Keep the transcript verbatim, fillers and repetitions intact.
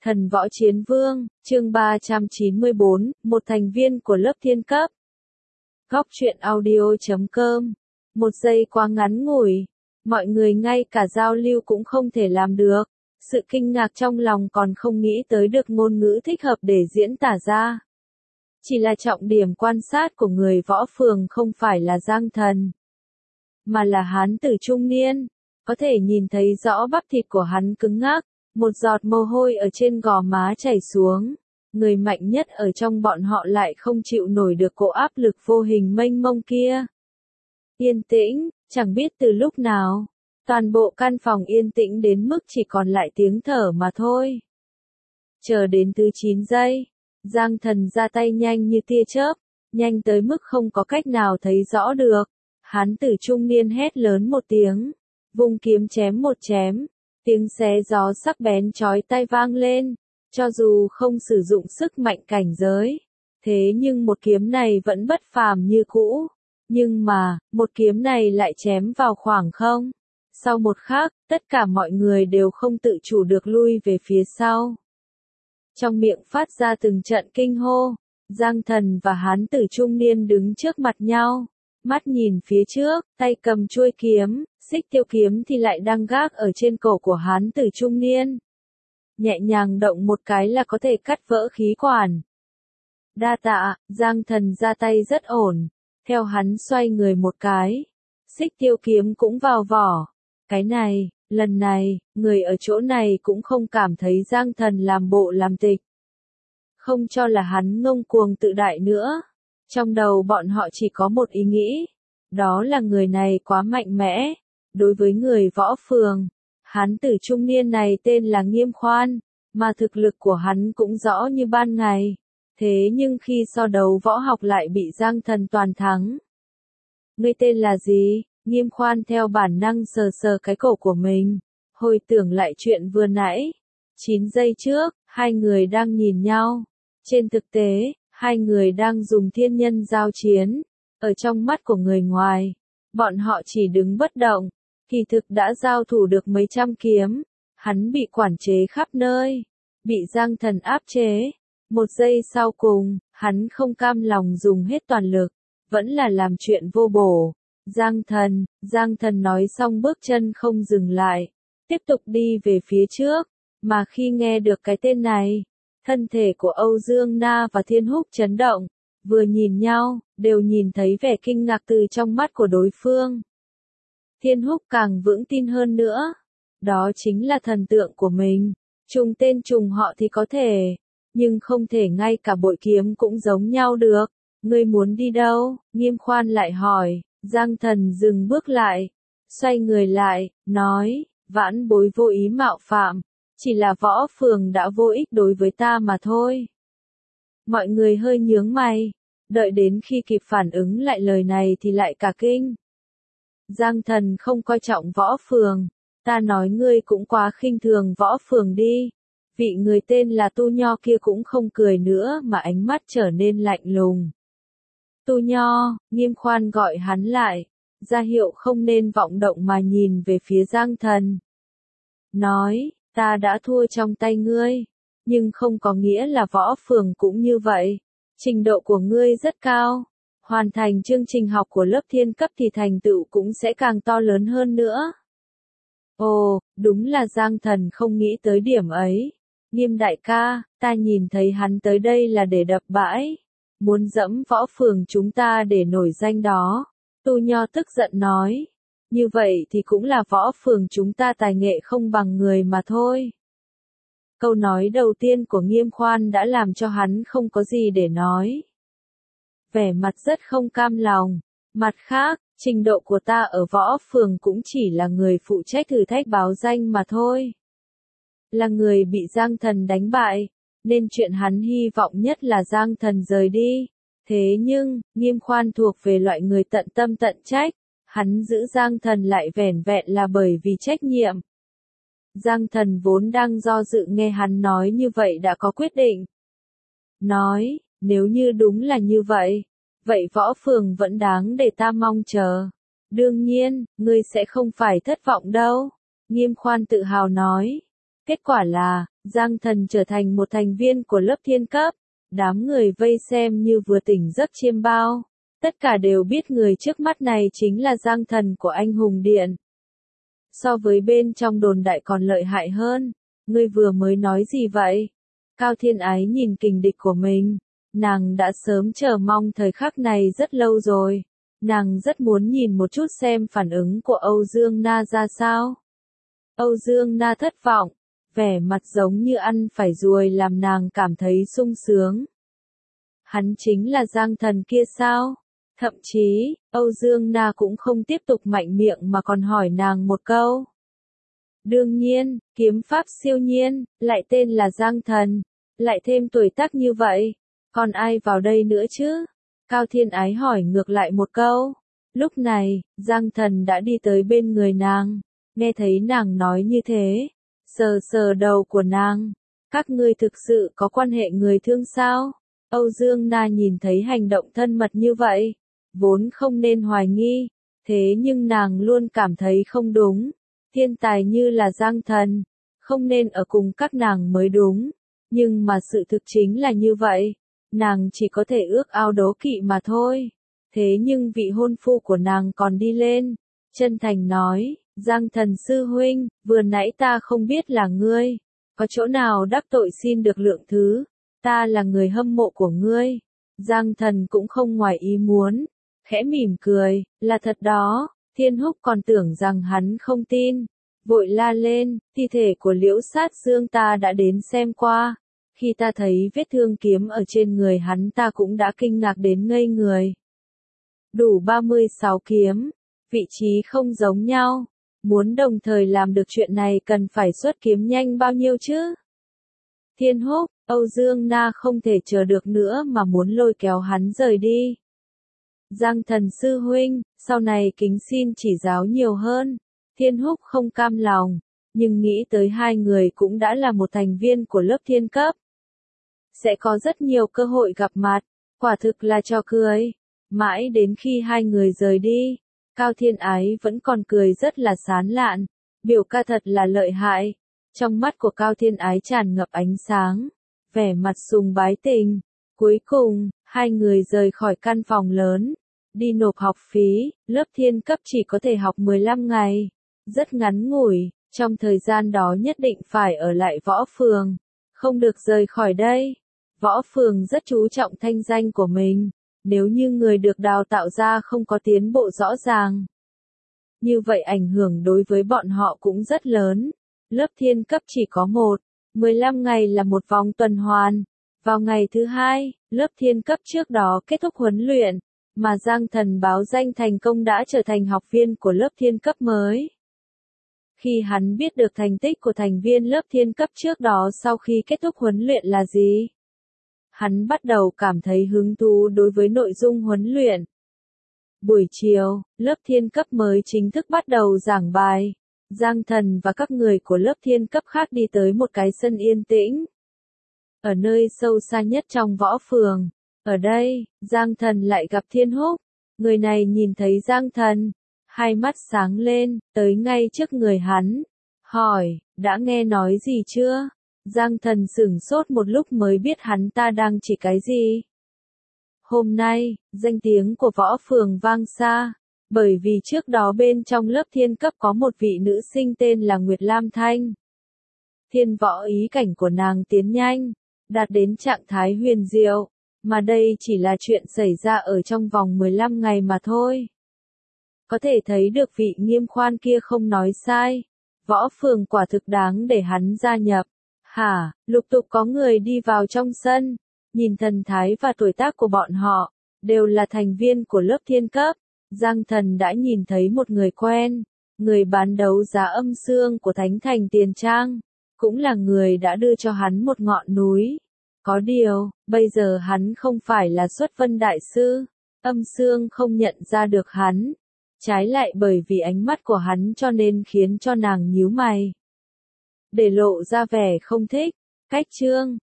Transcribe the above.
Thần võ chiến vương, chương ba trăm chín mươi bốn, một thành viên của lớp thiên cấp. Góc truyện audio chấm com. Một giây quá ngắn ngủi, mọi người ngay cả giao lưu cũng không thể làm được. Sự kinh ngạc trong lòng còn không nghĩ tới được ngôn ngữ thích hợp để diễn tả ra. Chỉ là trọng điểm quan sát của người võ phường không phải là Giang Thần, mà là hán tử trung niên. Có thể nhìn thấy rõ bắp thịt của hắn cứng ngắc, một giọt mồ hôi ở trên gò má chảy xuống. Người mạnh nhất ở trong bọn họ lại không chịu nổi được cỗ áp lực vô hình mênh mông kia. Yên tĩnh, chẳng biết từ lúc nào, toàn bộ căn phòng yên tĩnh đến mức chỉ còn lại tiếng thở mà thôi. Chờ đến thứ chín giây, Giang Thần ra tay nhanh như tia chớp, nhanh tới mức không có cách nào thấy rõ được. Hán tử trung niên hét lớn một tiếng, vung kiếm chém một chém, tiếng xé gió sắc bén chói tai vang lên. Cho dù không sử dụng sức mạnh cảnh giới, thế nhưng một kiếm này vẫn bất phàm như cũ. Nhưng mà, một kiếm này lại chém vào khoảng không. Sau một khắc, tất cả mọi người đều không tự chủ được lui về phía sau. Trong miệng phát ra từng trận kinh hô, Giang Thần và hán tử trung niên đứng trước mặt nhau, mắt nhìn phía trước, tay cầm chuôi kiếm, xích tiêu kiếm thì lại đang gác ở trên cổ của hán tử trung niên. Nhẹ nhàng động một cái là có thể cắt vỡ khí quản. Đa tạ, Giang Thần ra tay rất ổn, theo hắn xoay người một cái, xích tiêu kiếm cũng vào vỏ. Cái này, lần này, người ở chỗ này cũng không cảm thấy Giang Thần làm bộ làm tịch. Không cho là hắn ngông cuồng tự đại nữa. Trong đầu bọn họ chỉ có một ý nghĩ, đó là người này quá mạnh mẽ. Đối với người võ phường, hán tử trung niên này tên là Nghiêm Khoan, mà thực lực của hắn cũng rõ như ban ngày. Thế nhưng khi so đấu võ học lại bị Giang Thần toàn thắng. Ngươi tên là gì? Nghiêm Khoan theo bản năng sờ sờ cái cổ của mình, hồi tưởng lại chuyện vừa nãy. chín giây trước, hai người đang nhìn nhau. Trên thực tế, hai người đang dùng thiên nhân giao chiến. Ở trong mắt của người ngoài, bọn họ chỉ đứng bất động. Kỳ thực đã giao thủ được mấy trăm kiếm. Hắn bị quản chế khắp nơi, bị Giang Thần áp chế. Một giây sau cùng, hắn không cam lòng dùng hết toàn lực, vẫn là làm chuyện vô bổ. Giang Thần, Giang Thần nói xong bước chân không dừng lại, tiếp tục đi về phía trước, mà khi nghe được cái tên này, thân thể của Âu Dương Na và Thiên Húc chấn động, vừa nhìn nhau, đều nhìn thấy vẻ kinh ngạc từ trong mắt của đối phương. Thiên Húc càng vững tin hơn nữa, đó chính là thần tượng của mình, trùng tên trùng họ thì có thể, nhưng không thể ngay cả bội kiếm cũng giống nhau được. Ngươi muốn đi đâu? Nghiêm Khoan lại hỏi. Giang Thần dừng bước lại, xoay người lại, nói, vãn bối vô ý mạo phạm, chỉ là võ phường đã vô ích đối với ta mà thôi. Mọi người hơi nhướng mày, đợi đến khi kịp phản ứng lại lời này thì lại cả kinh. Giang Thần không coi trọng võ phường, ta nói ngươi cũng quá khinh thường võ phường đi. Vị người tên là Tu Nho kia cũng không cười nữa mà ánh mắt trở nên lạnh lùng. Tu Nho, Nghiêm Khoan gọi hắn lại, ra hiệu không nên vọng động mà nhìn về phía Giang Thần. Nói, ta đã thua trong tay ngươi, nhưng không có nghĩa là võ phường cũng như vậy. Trình độ của ngươi rất cao, hoàn thành chương trình học của lớp thiên cấp thì thành tựu cũng sẽ càng to lớn hơn nữa. Ồ, đúng là Giang Thần không nghĩ tới điểm ấy. Nghiêm đại ca, ta nhìn thấy hắn tới đây là để đập bãi. Muốn dẫm võ phường chúng ta để nổi danh đó. Tu Nho tức giận nói. Như vậy thì cũng là võ phường chúng ta tài nghệ không bằng người mà thôi. Câu nói đầu tiên của Nghiêm Khoan đã làm cho hắn không có gì để nói. Vẻ mặt rất không cam lòng. Mặt khác, trình độ của ta ở võ phường cũng chỉ là người phụ trách thử thách báo danh mà thôi. Là người bị Giang Thần đánh bại, nên chuyện hắn hy vọng nhất là Giang Thần rời đi. Thế nhưng, Nghiêm Khoan thuộc về loại người tận tâm tận trách, hắn giữ Giang Thần lại vẻn vẹn là bởi vì trách nhiệm. Giang Thần vốn đang do dự nghe hắn nói như vậy đã có quyết định. Nói, nếu như đúng là như vậy, vậy võ phường vẫn đáng để ta mong chờ. Đương nhiên, ngươi sẽ không phải thất vọng đâu. Nghiêm Khoan tự hào nói. Kết quả là, Giang Thần trở thành một thành viên của lớp thiên cấp. Đám người vây xem như vừa tỉnh giấc chiêm bao. Tất cả đều biết người trước mắt này chính là Giang Thần của anh hùng điện. So với bên trong đồn đại còn lợi hại hơn. Ngươi vừa mới nói gì vậy? Cao Thiên Ái nhìn kình địch của mình. Nàng đã sớm chờ mong thời khắc này rất lâu rồi. Nàng rất muốn nhìn một chút xem phản ứng của Âu Dương Na ra sao. Âu Dương Na thất vọng, vẻ mặt giống như ăn phải ruồi làm nàng cảm thấy sung sướng. Hắn chính là Giang Thần kia sao? Thậm chí, Âu Dương Na cũng không tiếp tục mạnh miệng mà còn hỏi nàng một câu. Đương nhiên, kiếm pháp siêu nhiên, lại tên là Giang Thần, lại thêm tuổi tác như vậy, còn ai vào đây nữa chứ? Cao Thiên Ái hỏi ngược lại một câu. Lúc này, Giang Thần đã đi tới bên người nàng, nghe thấy nàng nói như thế, sờ sờ đầu của nàng. Các ngươi thực sự có quan hệ người thương sao? Âu Dương Na nhìn thấy hành động thân mật như vậy, vốn không nên hoài nghi, thế nhưng nàng luôn cảm thấy không đúng. Thiên tài như là Giang Thần, không nên ở cùng các nàng mới đúng, nhưng mà sự thực chính là như vậy, nàng chỉ có thể ước ao đố kỵ mà thôi. Thế nhưng vị hôn phu của nàng còn đi lên, chân thành nói, Giang Thần sư huynh, vừa nãy ta không biết là ngươi, có chỗ nào đắc tội xin được lượng thứ, ta là người hâm mộ của ngươi. Giang Thần cũng không ngoài ý muốn, khẽ mỉm cười, là thật đó. Thiên Húc còn tưởng rằng hắn không tin, vội la lên, thi thể của Liễu Sát Dương ta đã đến xem qua, khi ta thấy vết thương kiếm ở trên người hắn ta cũng đã kinh ngạc đến ngây người. Đủ ba mươi sáu kiếm, vị trí không giống nhau, muốn đồng thời làm được chuyện này cần phải xuất kiếm nhanh bao nhiêu chứ? Thiên Húc, Âu Dương Na không thể chờ được nữa mà muốn lôi kéo hắn rời đi. Giang Thần sư huynh, sau này kính xin chỉ giáo nhiều hơn. Thiên Húc không cam lòng, nhưng nghĩ tới hai người cũng đã là một thành viên của lớp thiên cấp. Sẽ có rất nhiều cơ hội gặp mặt, quả thực là trò cười. Mãi đến khi hai người rời đi, Cao Thiên Ái vẫn còn cười rất là sán lạn, biểu ca thật là lợi hại. Trong mắt của Cao Thiên Ái tràn ngập ánh sáng, vẻ mặt sùng bái tình. Cuối cùng, hai người rời khỏi căn phòng lớn, đi nộp học phí, lớp thiên cấp chỉ có thể học mười lăm ngày, rất ngắn ngủi, trong thời gian đó nhất định phải ở lại Võ Phường, không được rời khỏi đây. Võ Phường rất chú trọng thanh danh của mình, nếu như người được đào tạo ra không có tiến bộ rõ ràng, như vậy ảnh hưởng đối với bọn họ cũng rất lớn. Lớp thiên cấp chỉ có một, mười lăm ngày là một vòng tuần hoàn. Vào ngày thứ hai, lớp thiên cấp trước đó kết thúc huấn luyện, mà Giang Thần báo danh thành công đã trở thành học viên của lớp thiên cấp mới. Khi hắn biết được thành tích của thành viên lớp thiên cấp trước đó sau khi kết thúc huấn luyện là gì, hắn bắt đầu cảm thấy hứng thú đối với nội dung huấn luyện. Buổi chiều, lớp thiên cấp mới chính thức bắt đầu giảng bài. Giang Thần và các người của lớp thiên cấp khác đi tới một cái sân yên tĩnh. Ở nơi sâu xa nhất trong Võ Phường, ở đây, Giang Thần lại gặp Thiên Húc. Người này nhìn thấy Giang Thần, hai mắt sáng lên, tới ngay trước người hắn, hỏi, đã nghe nói gì chưa? Giang Thần sửng sốt một lúc mới biết hắn ta đang chỉ cái gì. Hôm nay, danh tiếng của Võ Phường vang xa, bởi vì trước đó bên trong lớp thiên cấp có một vị nữ sinh tên là Nguyệt Lam Thanh. Thiên võ ý cảnh của nàng tiến nhanh, đạt đến trạng thái huyền diệu, mà đây chỉ là chuyện xảy ra ở trong vòng mười lăm ngày mà thôi. Có thể thấy được vị Nghiêm Khoan kia không nói sai, Võ Phường quả thực đáng để hắn gia nhập. Hả, lục tục có người đi vào trong sân, nhìn thần thái và tuổi tác của bọn họ, đều là thành viên của lớp thiên cấp. Giang Thần đã nhìn thấy một người quen, người bán đấu giá âm xương của Thánh Thành Tiền Trang, cũng là người đã đưa cho hắn một ngọn núi. Có điều, bây giờ hắn không phải là Xuất Vân Đại Sư, âm xương không nhận ra được hắn, trái lại bởi vì ánh mắt của hắn cho nên khiến cho nàng nhíu mày, để lộ ra vẻ không thích. Cách chương